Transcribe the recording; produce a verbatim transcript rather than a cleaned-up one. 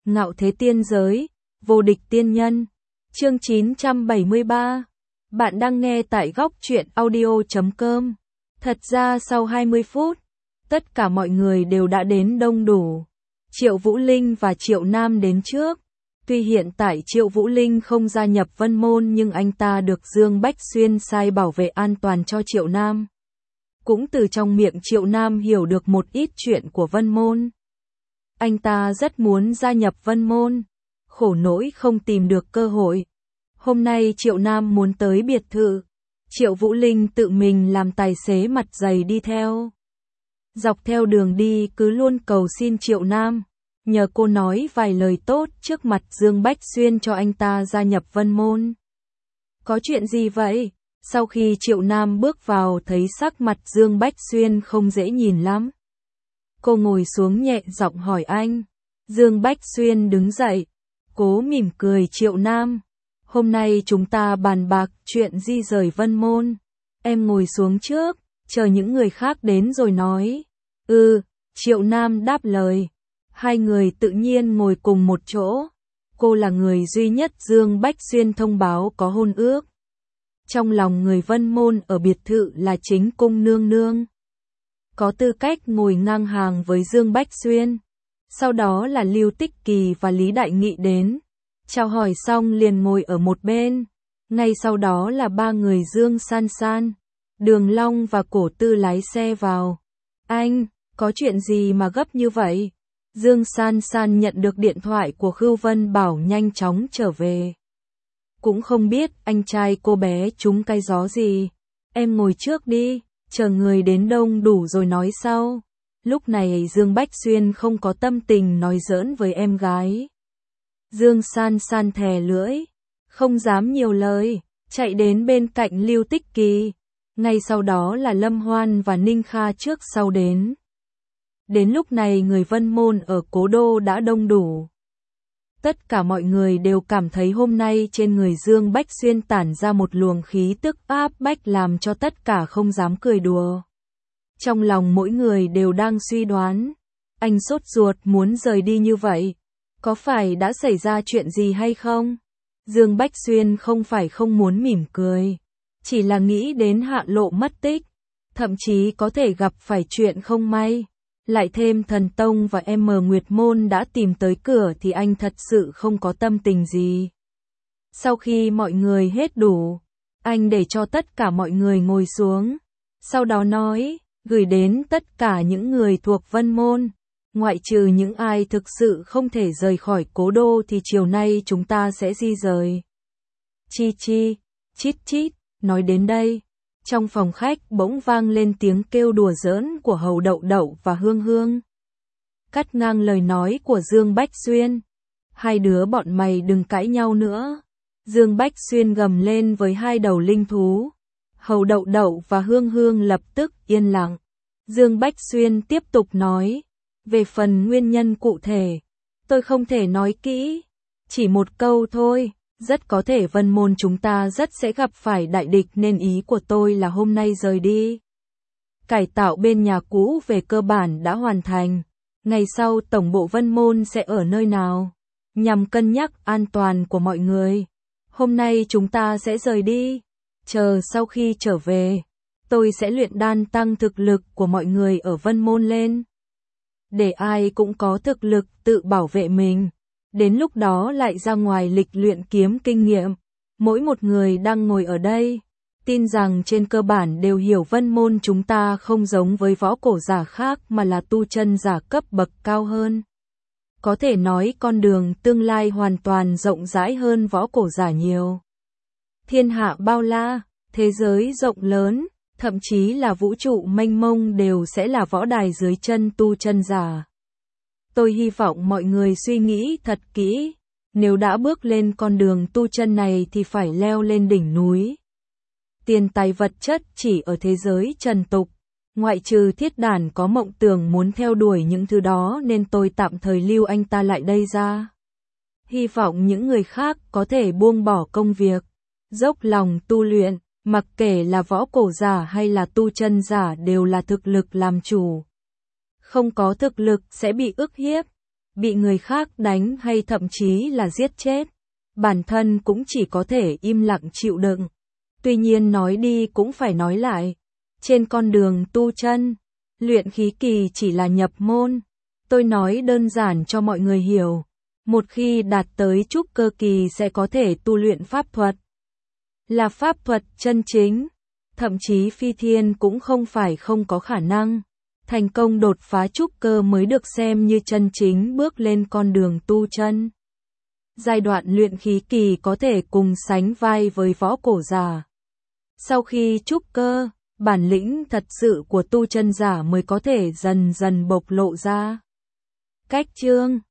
Ngạo thế tiên giới, vô địch tiên nhân. Chương chín trăm bảy mươi ba. Bạn đang nghe tại góc truyện audio chấm com. Thật ra sau hai mươi phút, tất cả mọi người đều đã đến đông đủ. Triệu Vũ Linh và Triệu Nam đến trước. Tuy hiện tại Triệu Vũ Linh không gia nhập Vân Môn nhưng anh ta được Dương Bách Xuyên sai bảo vệ an toàn cho Triệu Nam. Cũng từ trong miệng Triệu Nam hiểu được một ít chuyện của Vân Môn. Anh ta rất muốn gia nhập Vân Môn, khổ nỗi không tìm được cơ hội. Hôm nay Triệu Nam muốn tới biệt thự, Triệu Vũ Linh tự mình làm tài xế mặt dày đi theo. Dọc theo đường đi cứ luôn cầu xin Triệu Nam, nhờ cô nói vài lời tốt trước mặt Dương Bách Xuyên cho anh ta gia nhập Vân Môn. Có chuyện gì vậy? Sau khi Triệu Nam bước vào thấy sắc mặt Dương Bách Xuyên không dễ nhìn lắm. Cô ngồi xuống nhẹ giọng hỏi anh. Dương Bách Xuyên đứng dậy, cố mỉm cười Triệu Nam. Hôm nay chúng ta bàn bạc chuyện di rời Vân Môn. Em ngồi xuống trước, chờ những người khác đến rồi nói. Ừ, Triệu Nam đáp lời. Hai người tự nhiên ngồi cùng một chỗ. Cô là người duy nhất Dương Bách Xuyên thông báo có hôn ước. Trong lòng người Vân Môn ở biệt thự là chính cung nương nương, có tư cách ngồi ngang hàng với Dương Bách Xuyên. Sau đó là Lưu Tích Kỳ và Lý Đại Nghị đến. Chào hỏi xong liền ngồi ở một bên. Ngay sau đó là ba người Dương San San, Đường Long và Cổ Tư lái xe vào. Anh, có chuyện gì mà gấp như vậy? Dương San San nhận được điện thoại của Khưu Vân bảo nhanh chóng trở về. Cũng không biết anh trai cô bé trúng cái gió gì. Em ngồi trước đi, chờ người đến đông đủ rồi nói sau. Lúc này Dương Bách Xuyên không có tâm tình nói giỡn với em gái. Dương San San thè lưỡi, không dám nhiều lời, chạy đến bên cạnh Lưu Tích Kỳ. Ngay sau đó là Lâm Hoan và Ninh Kha trước sau đến. Đến lúc này người Vân Môn ở Cố Đô đã đông đủ. Tất cả mọi người đều cảm thấy hôm nay trên người Dương Bách Xuyên tản ra một luồng khí tức áp bách làm cho tất cả không dám cười đùa. Trong lòng mỗi người đều đang suy đoán, anh sốt ruột muốn rời đi như vậy, có phải đã xảy ra chuyện gì hay không? Dương Bách Xuyên không phải không muốn mỉm cười, chỉ là nghĩ đến Hạ Lộ mất tích, thậm chí có thể gặp phải chuyện không may. Lại thêm Thần Tông và em Nguyệt Môn đã tìm tới cửa thì anh thật sự không có tâm tình gì. Sau khi mọi người hết đủ, anh để cho tất cả mọi người ngồi xuống. Sau đó nói, gửi đến tất cả những người thuộc Vân Môn, ngoại trừ những ai thực sự không thể rời khỏi Cố Đô thì chiều nay chúng ta sẽ di rời. Chi chi, chít chít, nói đến đây. Trong phòng khách bỗng vang lên tiếng kêu đùa giỡn của Hầu Đậu Đậu và Hương Hương. Cắt ngang lời nói của Dương Bách Xuyên. Hai đứa bọn mày đừng cãi nhau nữa. Dương Bách Xuyên gầm lên với hai đầu linh thú. Hầu Đậu Đậu và Hương Hương lập tức yên lặng. Dương Bách Xuyên tiếp tục nói. Về phần nguyên nhân cụ thể, tôi không thể nói kỹ. Chỉ một câu thôi. Rất có thể Vân Môn chúng ta rất sẽ gặp phải đại địch nên ý của tôi là hôm nay rời đi. Cải tạo bên nhà cũ về cơ bản đã hoàn thành. Ngày sau tổng bộ Vân Môn sẽ ở nơi nào? Nhằm cân nhắc an toàn của mọi người. Hôm nay chúng ta sẽ rời đi. Chờ sau khi trở về, tôi sẽ luyện đan tăng thực lực của mọi người ở Vân Môn lên. Để ai cũng có thực lực tự bảo vệ mình. Đến lúc đó lại ra ngoài lịch luyện kiếm kinh nghiệm. Mỗi một người đang ngồi ở đây, tin rằng trên cơ bản đều hiểu Vân Môn chúng ta không giống với võ cổ giả khác mà là tu chân giả cấp bậc cao hơn. Có thể nói con đường tương lai hoàn toàn rộng rãi hơn võ cổ giả nhiều. Thiên hạ bao la, thế giới rộng lớn, thậm chí là vũ trụ mênh mông đều sẽ là võ đài dưới chân tu chân giả. Tôi hy vọng mọi người suy nghĩ thật kỹ, nếu đã bước lên con đường tu chân này thì phải leo lên đỉnh núi. Tiền tài vật chất chỉ ở thế giới trần tục, ngoại trừ Thiết Đản có mộng tưởng muốn theo đuổi những thứ đó nên tôi tạm thời lưu anh ta lại đây ra. Hy vọng những người khác có thể buông bỏ công việc, dốc lòng tu luyện, mặc kệ là võ cổ giả hay là tu chân giả đều là thực lực làm chủ. Không có thực lực sẽ bị ức hiếp. bị người khác đánh hay thậm chí là giết chết. Bản thân cũng chỉ có thể im lặng chịu đựng. Tuy nhiên nói đi cũng phải nói lại. Trên con đường tu chân, luyện khí kỳ chỉ là nhập môn. Tôi nói đơn giản cho mọi người hiểu. Một khi đạt tới trúc cơ kỳ sẽ có thể tu luyện pháp thuật. Là pháp thuật chân chính. Thậm chí phi thiên cũng không phải không có khả năng. Thành công đột phá trúc cơ mới được xem như chân chính bước lên con đường tu chân. Giai đoạn luyện khí kỳ có thể cùng sánh vai với võ cổ giả. Sau khi trúc cơ, bản lĩnh thật sự của tu chân giả mới có thể dần dần bộc lộ ra. Cách chương